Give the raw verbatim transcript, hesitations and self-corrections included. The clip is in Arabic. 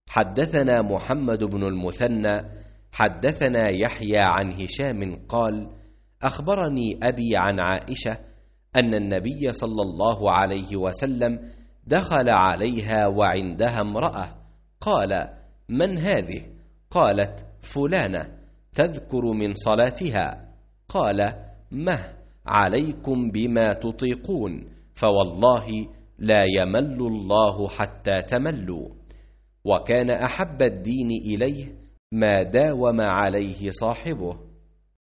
حدثنا محمد بن المثنى حدثنا يحيى عن هشام قال أخبرني أبي عن عائشة أن النبي صلى الله عليه وسلم دخل عليها وعندها امرأة، قال من هذه؟ قالت فلانة تذكر من صلاتها. قال مه عليكم بما تطيقون، فوالله لا يمل الله حتى تملوا. وكان أحب الدين إليه ما داوم عليه صاحبه.